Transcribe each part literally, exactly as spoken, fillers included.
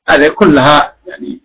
هذه كلها يعني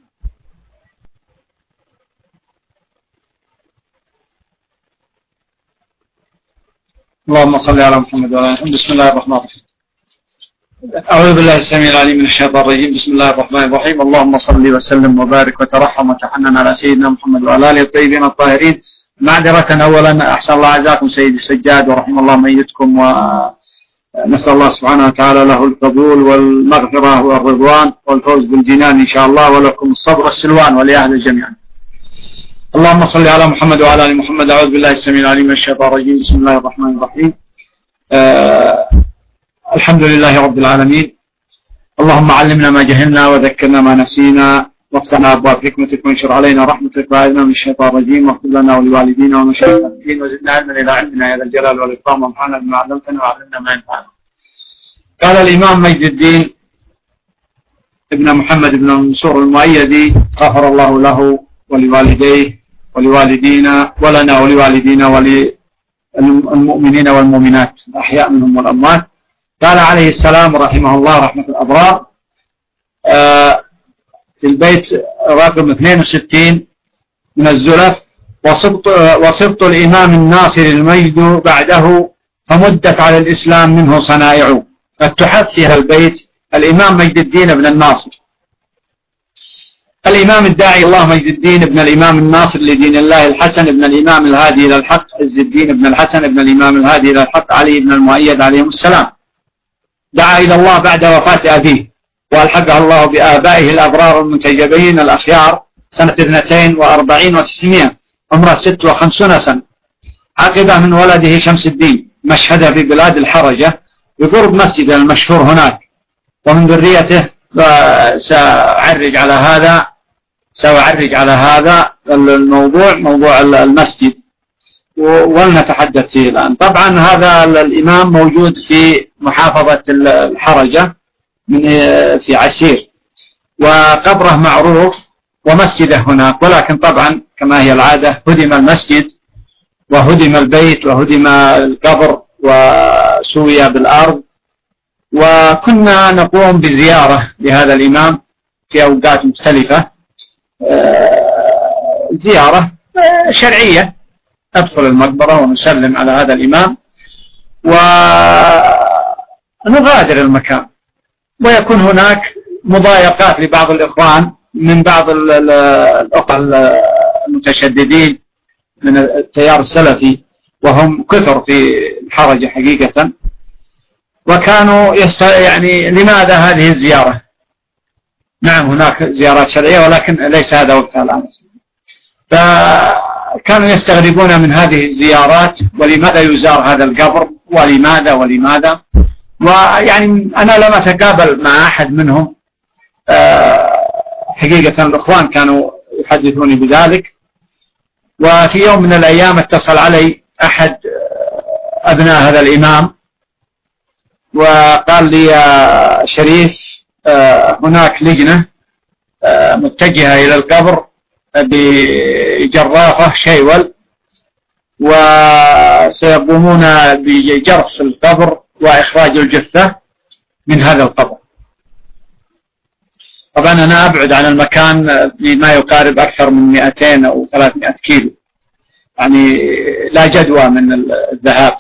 اللهم صل على محمد وعلى آله. بسم الله الرحمن الرحيم. أعوذ بالله السميع العليم من الشيطان الرجيم. بسم الله الرحمن الرحيم. اللهم صل وسلم وبارك وترحم وتحنن على سيدنا محمد وعلى آله الطيبين الطاهرين. معذرة أولا أحسن الله عزاكم سيد السجاد ورحم الله ميتكم، ونسأل الله سبحانه وتعالى له القبول والمغفرة والرضوان والفوز بالجنان إن شاء الله، ولكم الصبر والسلوان ولأهل جميعا. اللهم صل على محمد وعلى آل محمد. أعوذ بالله السميع العليم من الشيطان الرجيم. بسم الله الرحمن الرحيم. آه الحمد لله رب العالمين. اللهم علمنا ما جهلنا وذكرنا ما نسينا، وافتحنا أبواب حكمتك وانشر علينا رحمتك وأعذنا من الشيطان الرجيم، واغفر لنا ولوالدينا ومشايخنا الدين، وزدنا علما إلى علمنا يا ذا الجلال والإكرام، وانفعنا بما علمتنا وعلمنا ما ينفعنا. قال الإمام مجد الدين ابن محمد بن منصور المؤيدي غفر الله له ولوالديه ولوالدينا ولنا ولوالدينا وللمؤمنين والمؤمنات الأحياء منهم والأموات. قال عليه السلام رحمه الله رحمة الأبرار آه في البيت رقم اثنين وستين من الزلف: وصبت, وصبت الإمام الناصر المجد بعده، فمدت على الإسلام منه صنائع. فتحف فيها البيت الإمام مجد الدين بن الناصر، الإمام الداعي الله مجد الدين ابن الإمام الناصر لدين الله الحسن ابن الإمام الهادي إلى الحق عز الدين ابن الحسن ابن الإمام الهادي إلى الحق علي بن المؤيد عليهم السلام، دعا إلى الله بعد وفاة أبيه، وألحقه الله بآبائه الأبرار المنتجبين الأخيار سنة اثنتين وأربعين وتسعمائة، عمره ست وخمسون سنة. عقبه من ولده شمس الدين، مشهد في بلاد الحرجة بقرب مسجد المشهور هناك، ومن ذريته. سأعرج على هذا سأعرج على هذا الموضوع، موضوع المسجد، ولنتحدث فيه الآن. طبعا هذا الإمام موجود في محافظة الحرجة من في عسير، وقبره معروف ومسجده هناك، ولكن طبعا كما هي العادة هدم المسجد وهدم البيت وهدم القبر وسوي بالأرض. وكنا نقوم بزيارة لهذا الإمام في أوقات مختلفة، زيارة شرعية، ندخل المقبرة ونسلم على هذا الإمام ونغادر المكان. ويكون هناك مضايقات لبعض الإخوان من بعض الأخوة المتشددين من التيار السلفي، وهم كثر في الحرجة حقيقة، وكانوا يست... يعني لماذا هذه الزيارة؟ نعم هناك زيارات شرعية، ولكن ليس هذا وقتها الآن. فكانوا يستغربون من هذه الزيارات، ولماذا يزار هذا القبر، ولماذا ولماذا ويعني أنا لم أتقابل مع أحد منهم حقيقة. الإخوان كانوا يحدثوني بذلك. وفي يوم من الأيام اتصل علي أحد أبناء هذا الإمام وقال لي: يا شريف، هناك لجنة متجهة إلى القبر بجرافة شيول، وسيقومون بجرف القبر وإخراج الجثة من هذا القبر. طبعا أنا أبعد عن المكان بما يقارب أكثر من مئتين أو ثلاثمائة كيلو، يعني لا جدوى من الذهاب.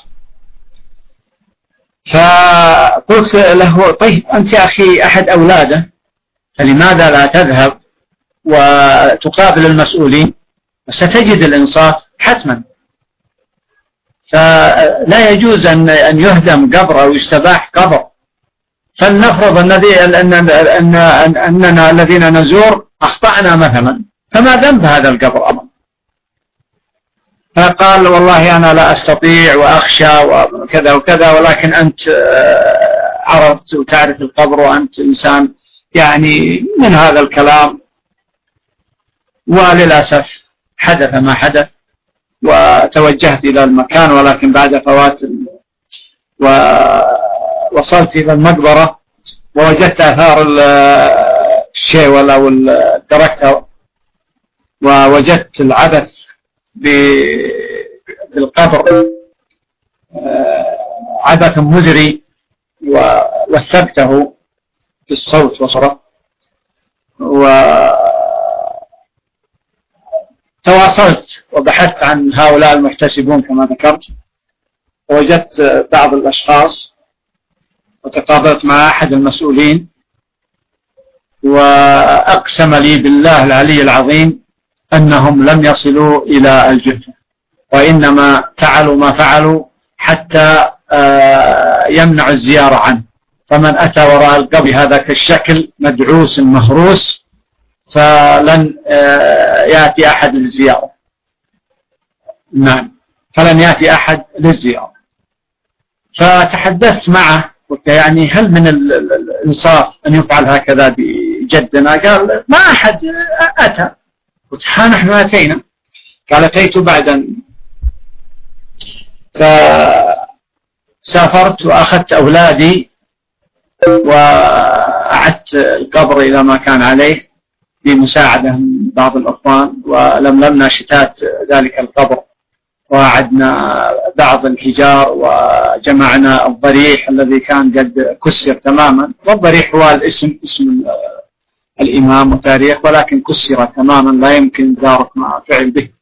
فقلت له: طيب أنت يا أخي أحد أولاده، فلماذا لا تذهب وتقابل المسؤولين؟ ستجد الإنصاف حتما. فلا يجوز أن يهدم قبر أو يستباح قبر، فلنفرض أننا الذين نزور أخطأنا مثلا، فما ذنب هذا القبر أمر؟ فقال: والله أنا لا أستطيع وأخشى وكذا وكذا، ولكن أنت عرفت وتعرف القبر، وأنت إنسان يعني من هذا الكلام. وللأسف حدث ما حدث، وتوجهت إلى المكان، ولكن بعد فوات ووصلت إلى المقبرة ووجدت آثار الشيول أو الدركتر، ووجدت العبث بالقبر، عبث مزري، ووثبته بالصوت وصرة. وتواصلت وبحثت عن هؤلاء المحتسبون كما ذكرت، ووجدت بعض الأشخاص وتقابلت مع أحد المسؤولين، وأقسم لي بالله العلي العظيم أنهم لم يصلوا إلى الجثة، وإنما فعلوا ما فعلوا حتى يمنع الزيارة عنه. فمن أتى وراء القبر هذا كالشكل مدعوس مهروس فلن يأتي أحد للزيارة. نعم، فلن يأتي أحد للزيارة. فتحدثت معه قلت يعني هل من الإنصاف أن يفعل هكذا بجدنا؟ قال ما أحد أتى. قلت ها نحن أتينا. قال أتيت بعدا. فسافرت وأخذت أولادي وأعدت القبر إلى ما كان عليه بمساعدة من بعض الأخوان، ولملمنا شتات ذلك القبر وأعدنا بعض الحجار وجمعنا الضريح الذي كان قد كسر تماما. والضريح هو الاسم اسم الإمام وتاريخ، ولكن كسر تماما لا يمكن دارك ما فعل به.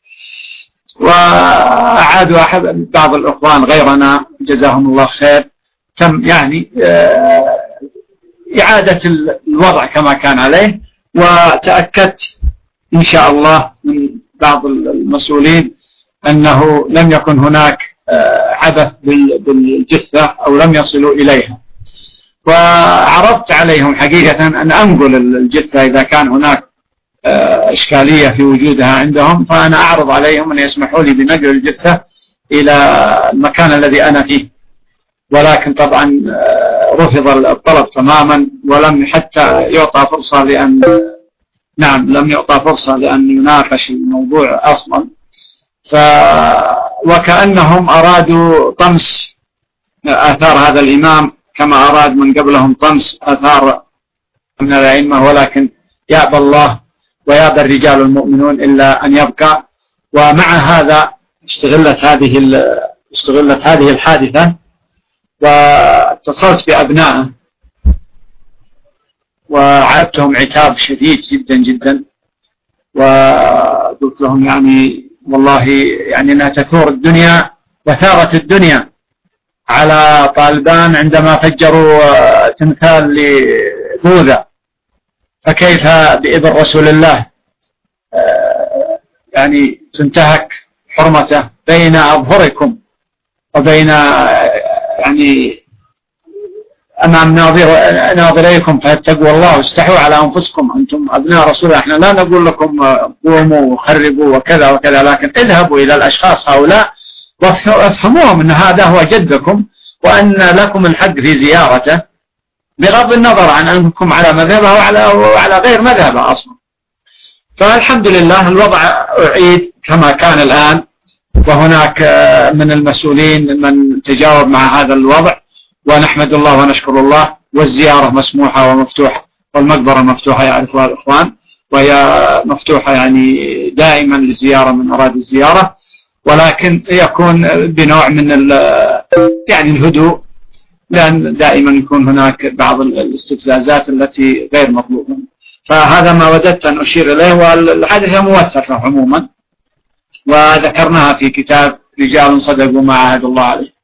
وأعادوا أحد بعض الأخوان غيرنا جزاهم الله خير تم يعني إعادة الوضع كما كان عليه. وتأكدت إن شاء الله من بعض المسؤولين أنه لم يكن هناك عبث بالجثة أو لم يصلوا إليها. وعرضت عليهم حقيقة أن أنقل الجثة إذا كان هناك إشكالية في وجودها عندهم، فأنا أعرض عليهم أن يسمحوا لي بنقل الجثة إلى المكان الذي أنا فيه. ولكن طبعا رفض الطلب تماما، ولم حتى يعطى فرصة لأن نعم لم يعطى فرصة لأن يناقش الموضوع أصلا. ف وكأنهم أرادوا طمس آثار هذا الإمام كما أراد من قبلهم طمس آثار من الأئمة، ولكن يأبى الله ويأبى الرجال المؤمنون إلا أن يبقى. ومع هذا استغلت هذه استغلت هذه الحادثة، واتصلت بأبنائه وعاتبتهم عتاب شديد جدا جدا، وقلت لهم يعني والله يعني أنها تثور الدنيا وثارت الدنيا على طالبان عندما فجروا تمثال لبوذا، فكيف بإذن رسول الله يعني تنتهك حرمته بين أظهركم وبين يعني أمام ناظر ناظريكم، فاتقوا الله واستحوا على أنفسكم، أنتم أبناء رسول الله. احنا لا نقول لكم قوموا وخربوا وكذا وكذا، لكن اذهبوا إلى الأشخاص هؤلاء وافهموهم أن هذا هو جدكم وأن لكم الحق في زيارته، بغض النظر عن أنكم على مذهبه وعلى, وعلى غير مذهبه أصلا. فالحمد لله الوضع أعيد كما كان الآن، وهناك من المسؤولين من تجاوب مع هذا الوضع، ونحمد الله ونشكر الله. والزيارة مسموحة ومفتوحة، والمقبرة مفتوحة يعرفها الإخوان، وهي مفتوحة يعني دائما للزيارة من أراد الزيارة، ولكن يكون بنوع من يعني الهدوء، لأن دائما يكون هناك بعض الاستفزازات التي غير مطلوبة. فهذا ما وددت أن أشير إليه، والحادثة موثقة عموما وذكرناها في كتاب رجال صدقوا ما عاهد الله عليه.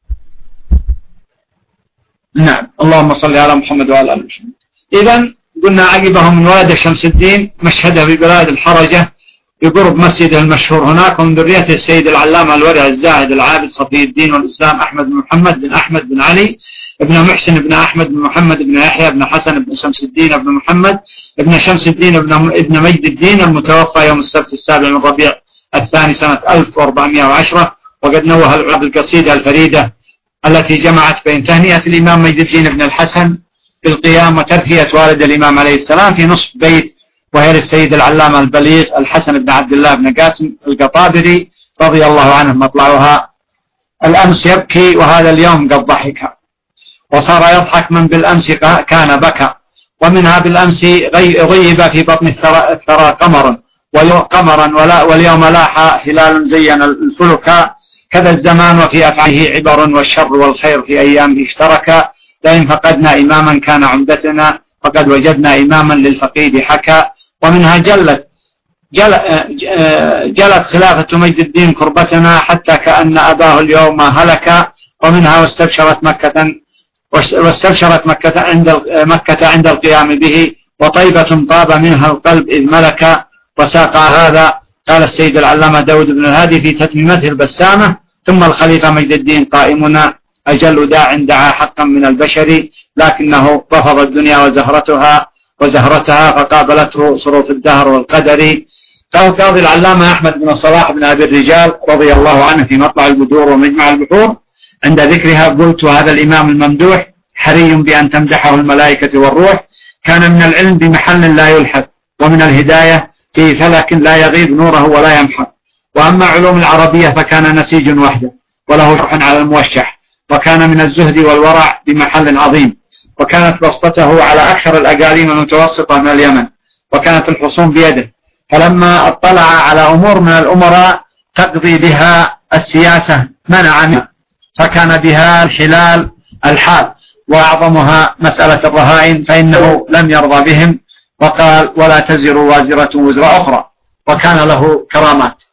نعم، اللهم صل على محمد وعلى آل محمد. إذن قلنا عقبهم من ولد شمس الدين مشهده ببلاد الحرجة بقرب مسجده المشهور هناك، ومن ذريته السيد العلامة الورع الزاهد العابد صفي الدين والإسلام أحمد بن محمد بن أحمد بن علي ابن محسن بن أحمد بن محمد بن يحيى بن حسن بن شمس الدين بن محمد ابن شمس الدين ابن مجد الدين، المتوفى يوم السبت السابع من ربيع الثاني سنة ألف وأربعمائة وعشرة. وقد نوه العرب القصيدة الفريدة التي جمعت بين تهنئة الإمام مجد الدين بن الحسن بالقيام وترثية والد الإمام عليه السلام في نصف بيت، وهي للسيد العلامة البليغ الحسن بن عبد الله بن قاسم القطابري رضي الله عنه مطلعها. الأمس يبكي وهذا اليوم قد ضحك، وصار يضحك من بالأمس كان بكى، ومنها بالأمس غيب في بطن الثرى قمر قمرا واليوم لاح هلال زين الفلك، كذا الزمان وفي أفعاله عبر، والشر والخير في أيامه اشتركا، لئن فقدنا إماما كان عمدتنا فقد وجدنا إماما للفقيد حكى. ومنها جلت جل جلت خلافة مجد الدين كربتنا حتى كأن أباه اليوم هلك. ومنها واستبشرت مكة واستبشرت مكة عند مكة عند القيام به، وطيبة طاب منها القلب إذ ملك. وساق هذا قال السيد العلامة داود بن الهادي في تتميمته البسامة: ثم الخليفة مجد الدين قائمنا أجل داع دعا حقا من البشر، لكنه رفض الدنيا وزهرتها وزهرتها فقابلته صروف الدهر والقدر. قال قاضي العلامة أحمد بن صلاح بن أبي الرجال رضي الله عنه في مطلع البدور ومجمع البحور عند ذكرها: قلت هذا الإمام الممدوح حري بأن تمدحه الملائكة والروح، كان من العلم بمحل لا يلحق، ومن الهداية في فلك لا يغيب نوره ولا يمحق. وأما علوم العربية فكان نسيج وحده وله شرح على الموشح، وكان من الزهد والورع بمحل عظيم، وكانت بسطته على أكثر الأقاليم المتوسطة من اليمن، وكانت الحصون بيده. فلما اطلع على أمور من الأمراء تقضي بها السياسة منع منها، فكان بها الحلال الحال، وأعظمها مسألة الرهائن فإنه لم يرضى بهم، وقال: ولا تزر وازرة وزر أخرى، وكان له كرامات.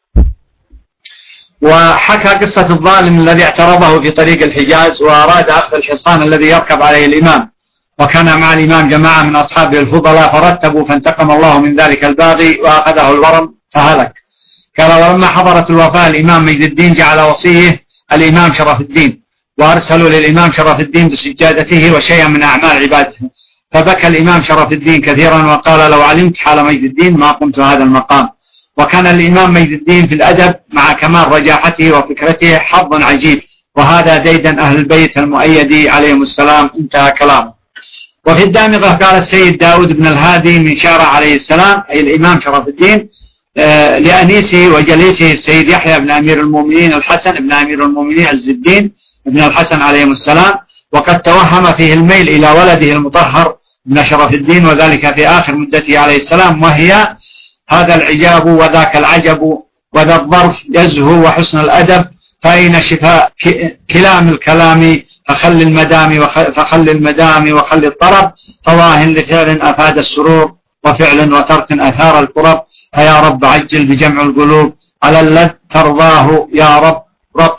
وحكى قصة الظالم الذي اعترضه في طريق الحجاز وأراد أخذ الحصان الذي يركب عليه الإمام، وكان مع الإمام جماعة من أصحابه الفضلاء فرتبوا، فانتقم الله من ذلك الباغي وأخذه الورم فهلك. قال: ولما حضرت الوفاة الإمام مجد الدين جعل وصيه الإمام شرف الدين، وأرسلوا للإمام شرف الدين بسجادته وشيئا من أعمال عبادته، فبكى الإمام شرف الدين كثيرا وقال: لو علمت حال مجد الدين ما قمت هذا المقام. وكان الإمام مجد الدين في الأدب مع كمال رجاحته وفكرته حظ عجيب، وهذا ديدا أهل البيت المؤيد عليهم السلام. انتهى كلامه. وفي الدامغة قال السيد داود بن الهادي من شارع عليه السلام أي الإمام شرف الدين آه لأنيسه وجليسه السيد يحيى بن أمير المؤمنين الحسن بن أمير المؤمنين عز الدين بن الحسن عليهم السلام، وقد توهم فيه الميل إلى ولده المطهر بن شرف الدين، وذلك في آخر مدته عليه السلام، وهي: هذا العجاب وذاك العجب وذا الظرف يزهو وحسن الأدب، فأين شفاء كلام الكلام فخل المدام فخل المدام وخل الطرب، فواه لفعل أفاد السرور وفعل وترك أثار القرب، فيا رب عجل بجمع القلوب على الذي ترضاه يا رب رب.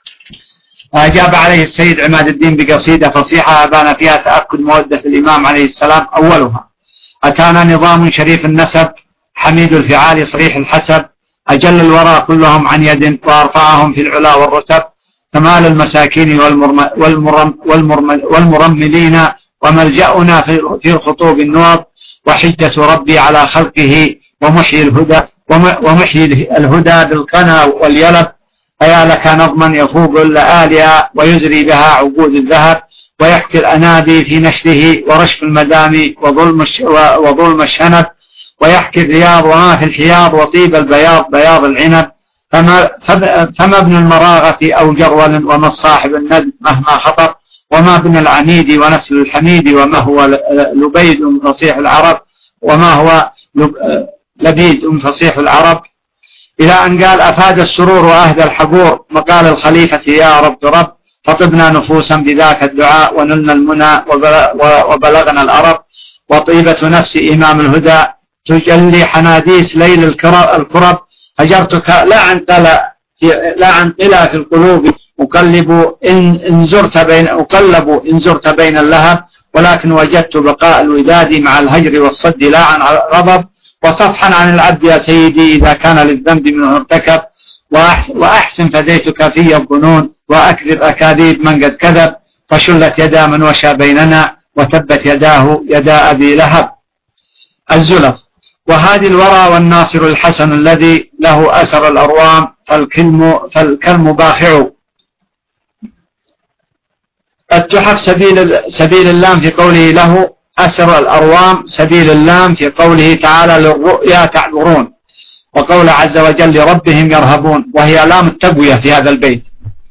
أجاب عليه السيد عماد الدين بقصيدة فصيحة أبان فيها تأكد مودة الإمام عليه السلام. أولها: أتانا نظام شريف النسب حميد الفعال صريح الحسب، أجل الورى كلهم عن يد وأرفعهم في العلا والرتب، كمال المساكين والمرم والمرم والمرم والمرملين، وملجأنا في الخطوب النوب، وحجة ربي على خلقه ومحيي الهدى ومحيي الهدى بالقنا واليلب. فيا لك نظما يفوق اللآلئ ويزري بها عقود الذهب، ويحكي الأنادي في نشره ورشف المدام وظلم وظلم الشنب، ويحكي الرياض وما في الحياض وطيب البياض بياض العنب. فما, فما ابن المراغة أو جرول وما الصاحب الند مهما خطر، وما ابن العنيد ونسل الحميد، وما هو لبيد فصيح العرب وما هو لبيد فصيح العرب، إلى أن قال: أفاد السرور وأهدى الحبور مقال الخليفة يا رب رب، فطبنا نفوسا بذاك الدعاء ونلنا المنى وبلغنا الأرب، وطيبة نفس إمام الهدى تجلي حناديس ليل الكرب، هجرتك لا عن قلق لا عن قلق في القلوب، أقلب إن, إن زرت بين أقلب إن زرت بين اللهب، ولكن وجدت بقاء الوداد مع الهجر والصد لا عن غضب، وصفحا عن العبد يا سيدي إذا كان للذنب منه ارتكب، وأحسن فديتك في الظنون وأكذب أكاذيب من قد كذب، فشلت يدا من وشى بيننا وتبت يداه يدا أبي لهب. الزلف: وهذه الورى والناصر الحسن الذي له أسر الأروام، فالكلم, فالكلم باخع. التحف سبيل, سبيل اللام في قوله له أسر الأروام، سبيل اللام في قوله تعالى للرؤيا تعبرون، وقول عز وجل لربهم يرهبون، وهي لام التقوية في هذا البيت.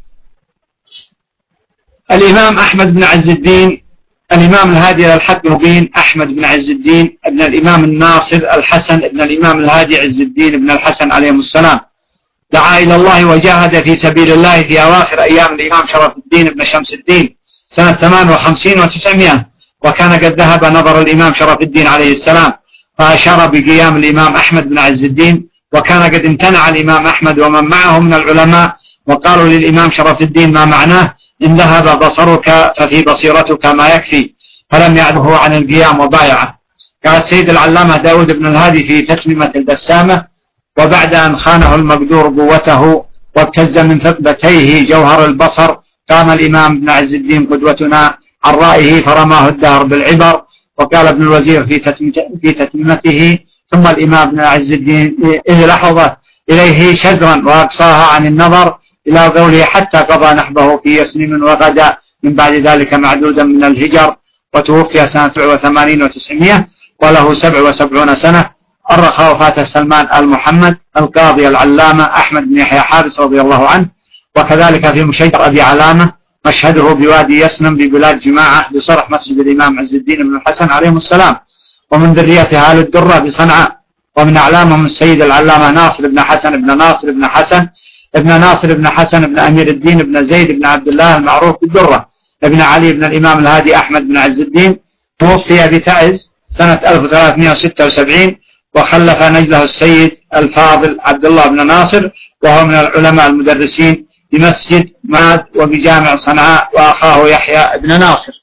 الإمام أحمد بن عز الدين الإمام الهادي إلى الحق المبين أحمد بن عز الدين ابن الإمام الناصر الحسن ابن الإمام الهادي عز الدين ابن الحسن عليهم السلام، دعا إلى الله وجاهد في سبيل الله في أواخر أيام الإمام شرف الدين ابن شمس الدين سنة ثمان وخمسين وتسعمائة، وكان قد ذهب نظر الإمام شرف الدين عليه السلام فأشار بقيام الإمام أحمد بن عز الدين، وكان قد امتنع الإمام أحمد ومن معه من العلماء وقالوا للإمام شرف الدين ما معناه إن ذهب بصرك ففي بصيرتك ما يكفي، فلم يعده عن القيام وبايعه. قال السيد العلامة داود بن الهادي في تتميمة البسامة: وبعد أن خانه المقدور قوته وابتز من ثقبتيه جوهر البصر قام الإمام ابن عز الدين قدوتنا عن رأيه فرماه الدهر بالعبر. وقال ابن الوزير في تتميمته: ثم الإمام ابن عز الدين إذ لحظ إليه شزرا وأقصاها عن النظر إلى قوله حتى قضى نحبه في يسلم وغدا من بعد ذلك معدودا من الهجر، وتوفي سنة سبع وثمانين وتسعمائة وله سبع وسبعون سنة. أرخى وفاة سلمان المحمد القاضي العلامة أحمد بن يحيى حارس رضي الله عنه. وكذلك في مشير أبي علامة مشهده بوادي يسنم ببلاد جماعة بصرح مسجد الإمام عز الدين بن الحسن عليهم السلام، ومن ذريته آل الدرة بصنعاء. ومن أعلامهم السيد العلامة ناصر بن حسن بن ناصر بن حسن ابن ناصر بن حسن بن أمير الدين بن زيد بن عبد الله المعروف بالدرة ابن علي بن الإمام الهادي أحمد بن عز الدين، توفي بتعز سنة ألف وثلاثمائة وستة وسبعين، وخلف نجله السيد الفاضل عبد الله بن ناصر وهو من العلماء المدرسين بمسجد ماد وبجامع صنعاء، وأخاه يحيى بن ناصر.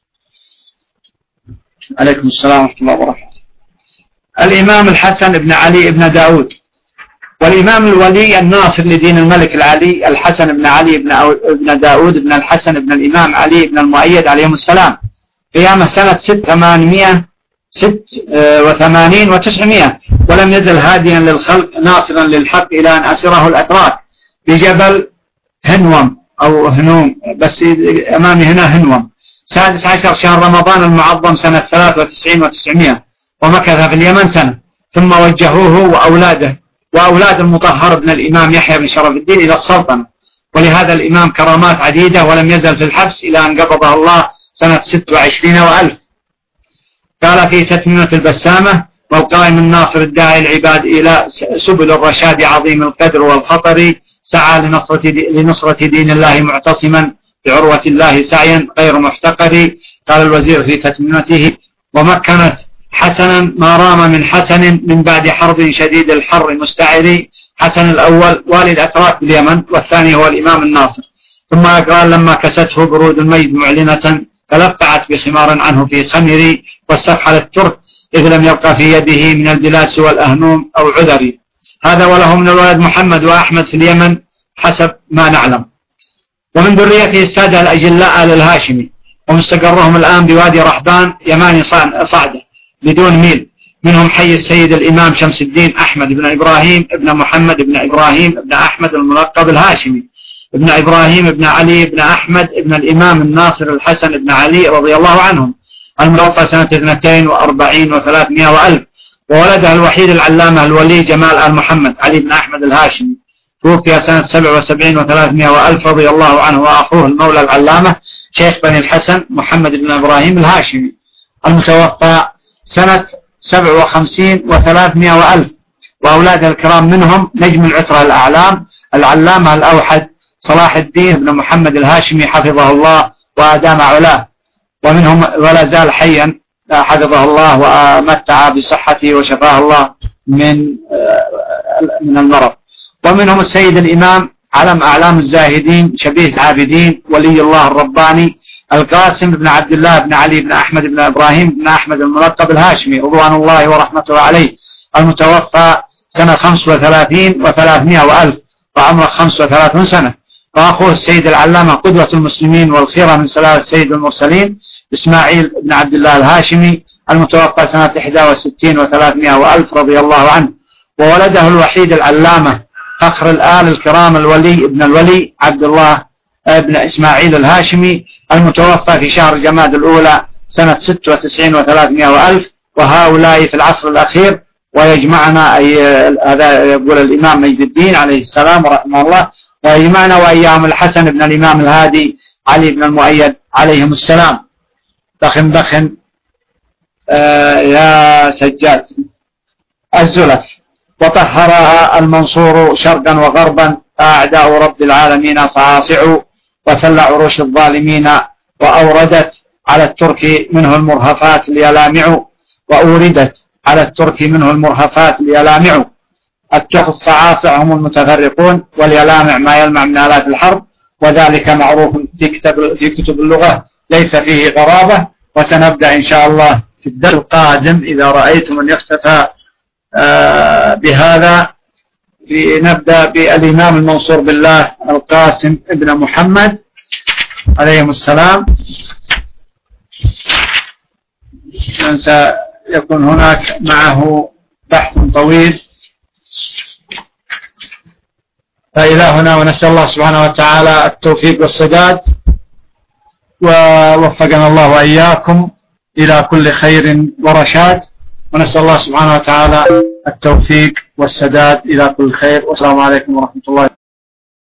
عليكم السلام ورحمة الله وبركاته. الإمام الحسن بن علي بن داود، والإمام الولي الناصر لدين الملك العلي الحسن بن علي بن داود بن الحسن بن الإمام علي بن المؤيد عليهم السلام، قيامة سنة ست ثمانمائة ست وثمانين وتسعمائة، ولم يزل هاديا للخلق ناصرا للحق إلى أن أسره الأتراك بجبل هنوم أو هنوم، بس أمامي هنا هنوم، سادس عشر شهر رمضان المعظم سنة ثلاث وتسعين وتسعمائة، ومكث في اليمن سنة، ثم وجهوه وأولاده وأولاد المطهر بن الإمام يحيى بن شرف الدين إلى السلطنة. ولهذا الإمام كرامات عديدة، ولم يزل في الحبس إلى أن قبضه الله سنة ست وعشرين وألف. قال في تتميمة البسامة: والقائم الناصر الداعي العباد إلى سبل الرشاد عظيم القدر والخطر، سعى لنصرة, دي لنصرة دين الله معتصما بعروة الله سعيا غير محتقر. قال الوزير في تتميمته: ومكنت حسنا ما رام من حسن من بعد حرب شديد الحر مستعري. حسن الأول والي الأتراك باليمن، والثاني هو الإمام الناصر. ثم قال: لما كسته برود الميد معلنة تلفعت بخمار عنه في خمري، واستفحل الترك إذ لم يبقى في يده من البلاد سوى الأهنوم أو عذري. هذا وله من الولد محمد وأحمد في اليمن حسب ما نعلم. ومن ذريته السادة الأجلاء آل الهاشمي، ومستقرهم الآن بوادي رحبان يماني صعدة بدون ميل، منهم حي السيد الإمام شمس الدين أحمد بن إبراهيم بن محمد بن إبراهيم بن أحمد الملقب الهاشمي، ابن إبراهيم بن علي بن أحمد بن الإمام الناصر الحسن بن علي رضي الله عنهم، المتوفى سنة اثنتين وأربعين وثلاثمائة وألف. وولده الوحيد العلامة الولي جمال آل محمد علي بن أحمد الهاشمي، توفي سنة سبع وسبعين وثلاثمائة وألف رضي الله عنه، وأخوه المولى العلامة شيخ بني الحسن محمد بن إبراهيم الهاشمي، المتوفى سنة سبع وخمسين وثلاثمائة وألف. وأولاد الكرام منهم نجم العترة الأعلام العلامة الأوحد صلاح الدين بن محمد الهاشمي حفظه الله وأدام علاه، ومنهم ولا زال حيا حفظه الله ومتع بصحته وشفاه الله من من المرض. ومنهم السيد الإمام علم أعلام الزاهدين شبيه العابدين ولي الله الرباني القاسم بن عبد الله بن علي بن أحمد بن إبراهيم بن أحمد الملقب الهاشمي رضوان الله ورحمته عليه، المتوفى سنة خمس وثلاثين وثلاثمائة وألف وعمره خمس وثلاثون سنة. وأخوه السيد العلامة قدوة المسلمين والخيرة من سلالة السيد المرسلين إسماعيل بن عبد الله الهاشمي، المتوفى سنة إحدى وستين وثلاثمائة وألف رضي الله عنه. وولده الوحيد العلامة فخر الآل الكرام الولي ابن الولي عبد الله ابن إسماعيل الهاشمي، المتوفى في شهر جماد الأولى سنة ست وتسعين وثلاثمائة وألف. وهؤلاء في العصر الأخير، ويجمعنا أي هذا يقول الإمام مجد الدين عليه السلام ورحمه الله، ويجمعنا وإياهم الحسن بن الإمام الهادي علي بن المؤيد عليهم السلام. بخن بخن آه يا سجاد الزلف، وطهرها المنصور شرقا وغربا، أعداء رب العالمين صعاصع، وثل عروش الظالمين وأوردت على الترك منه المرهفات ليلامع، وأوردت على الترك منه المرهفات ليلامع. الترك الصعاصع هم المتفرقون، واليلامع ما يلمع من آلات الحرب، وذلك معروف في كتب في كتب اللغة ليس فيه غرابة. وسنبدأ إن شاء الله في الدرس القادم إذا رأيتم أن يختفى آه بهذا، نبدأ بالإمام المنصور بالله القاسم ابن محمد عليهم السلام. سيكون هناك معه بحث طويل. فإلى هنا، ونسأل الله سبحانه وتعالى التوفيق والسداد، ووفقنا الله وإياكم إلى كل خير ورشاد، ونسأل الله سبحانه وتعالى التوفيق والسداد إلى كل خير. والسلام عليكم ورحمة الله.